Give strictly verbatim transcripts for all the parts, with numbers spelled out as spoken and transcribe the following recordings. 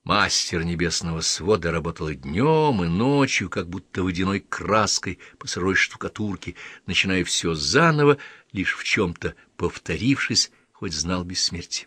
Мастер небесного свода работала днем и ночью, как будто водяной краской по сырой штукатурке, начиная все заново, лишь в чем-то повторившись, хоть знал бессмертие.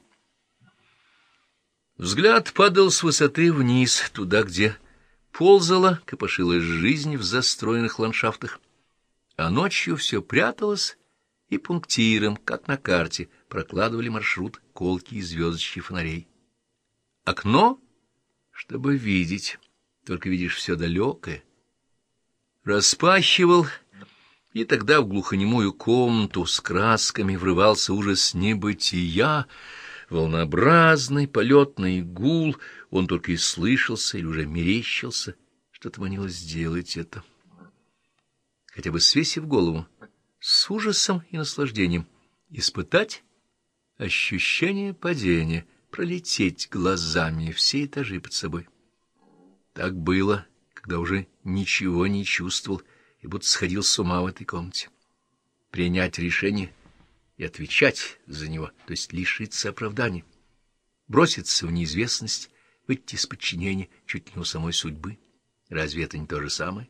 Взгляд падал с высоты вниз, туда, где ползала, копошилась жизнь в застроенных ландшафтах, а ночью все пряталось, и пунктиром, как на карте, прокладывали маршрут колки и звездочки фонарей. Окно, чтобы видеть, только видишь все далекое. Распахивал, и тогда в глухонемую комнату с красками врывался ужас небытия, волнообразный полетный гул, он только и слышался или уже мерещился, что-то манило сделать это. Хотя бы свесив голову, с ужасом и наслаждением, испытать ощущение падения, пролететь глазами все этажи под собой. Так было, когда уже ничего не чувствовал и будто сходил с ума в этой комнате. Принять решение и отвечать за него, то есть лишиться оправдания, броситься в неизвестность, выйти из подчинения чуть не у самой судьбы. Разве это не то же самое?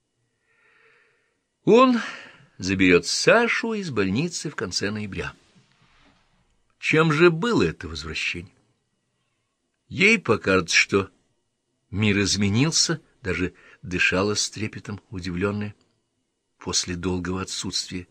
Он заберет Сашу из больницы в конце ноября. Чем же было это возвращение? Ей покажется, что мир изменился, даже дышала с трепетом удивленная после долгого отсутствия.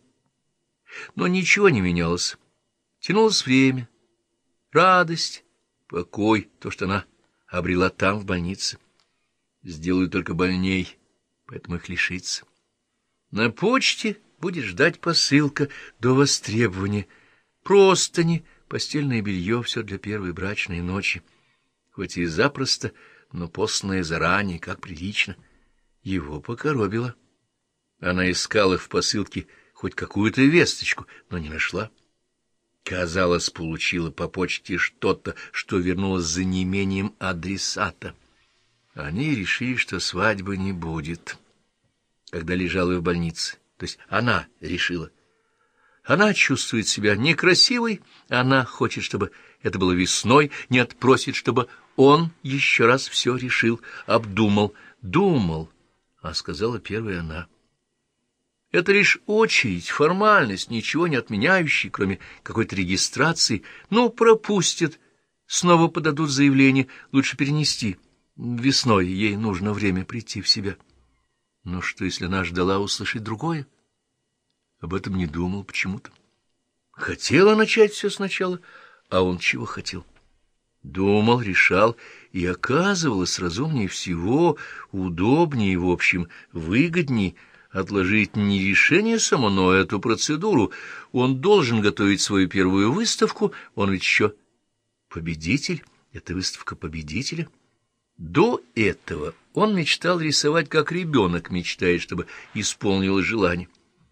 Но ничего не менялось. Тянулось время, радость, покой, то, что она обрела там, в больнице. Сделают только больней, поэтому их лишится. На почте будет ждать посылка до востребования. Простыни, постельное белье — все для первой брачной ночи. Хоть и запросто, но посланное заранее, как прилично. Его покоробило. Она искала в посылке хоть какую-то весточку, но не нашла. Казалось, получила по почте что-то, что вернулось за неимением адресата. Они решили, что свадьбы не будет, когда лежала в больнице. То есть она решила. Она чувствует себя некрасивой, она хочет, чтобы это было весной, нет, просит, чтобы он еще раз все решил, обдумал, думал, а сказала первая она. Это лишь очередь, формальность, ничего не отменяющая, кроме какой-то регистрации. Ну, пропустят, снова подадут заявление, лучше перенести. Весной ей нужно время прийти в себя. Но что, если она ждала услышать другое? Об этом не думал почему-то. Хотела начать все сначала, а он чего хотел? Думал, решал, и оказывалось разумнее всего, удобнее и, в общем, выгоднее отложить не решение само, но эту процедуру. Он должен готовить свою первую выставку, он ведь еще победитель, это выставка победителя. До этого он мечтал рисовать, как ребенок мечтает, чтобы исполнилось желание.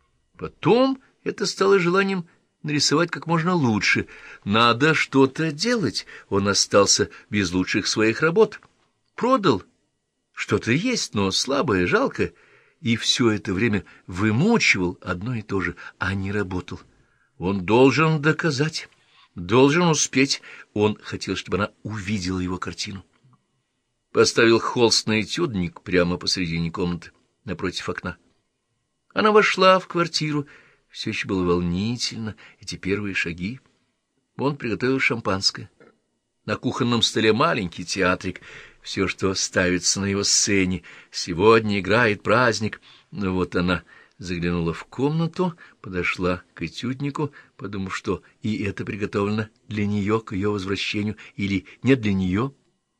Потом это стало желанием нарисовать как можно лучше. Надо что-то делать. Он остался без лучших своих работ. Продал. Что-то есть, но слабое, жалко. И все это время вымучивал одно и то же, а не работал. Он должен доказать, должен успеть. Он хотел, чтобы она увидела его картину. Поставил холст на этюдник прямо посредине комнаты, напротив окна. Она вошла в квартиру. Все еще было волнительно, эти первые шаги. Он приготовил шампанское. На кухонном столе маленький театрик, все, что ставится на его сцене. Сегодня играет праздник. Но вот она заглянула в комнату, подошла к этюднику, подумав, что и это приготовлено для нее, к ее возвращению, или не для нее.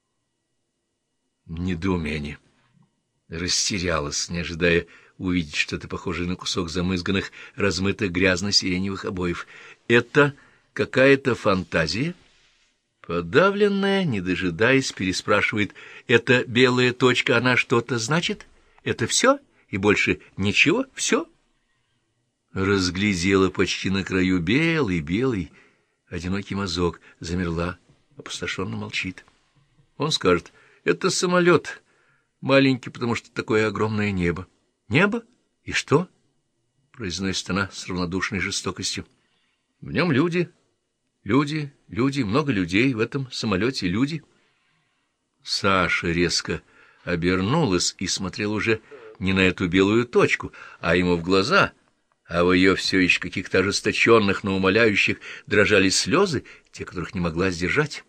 Недоумение. Растерялась, не ожидая увидеть что-то похожее на кусок замызганных, размытых грязно-сиреневых обоев. Это какая-то фантазия? Подавленная, не дожидаясь, переспрашивает: «Это белая точка, она что-то значит? Это все? И больше ничего? Все?» Разглядела почти на краю белый-белый одинокий мазок, замерла, опустошенно молчит. Он скажет: «Это самолет, маленький, потому что такое огромное небо». «Небо? И что?» — произносит она с равнодушной жестокостью. «В нем люди, люди, люди, много людей, в этом самолете люди». Саша резко обернулась и смотрела уже не на эту белую точку, а ему в глаза, а в ее все еще каких-то ожесточенных, но умоляющих дрожали слезы, те, которых не могла сдержать.